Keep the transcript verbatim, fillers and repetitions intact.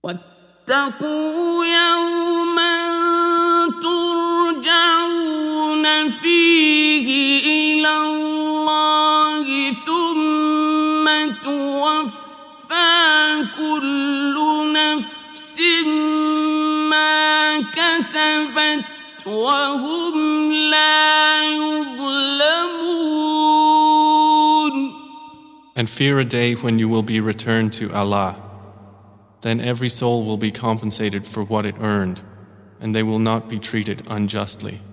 واتقوا يوما ترجعون فيه إلى الله ثم توفى كل نفس ما كسبت وهم لا يظلمون. And fear a day when you will be returned to Allah. Then every soul will be compensated for what it earned, and they will not be treated unjustly.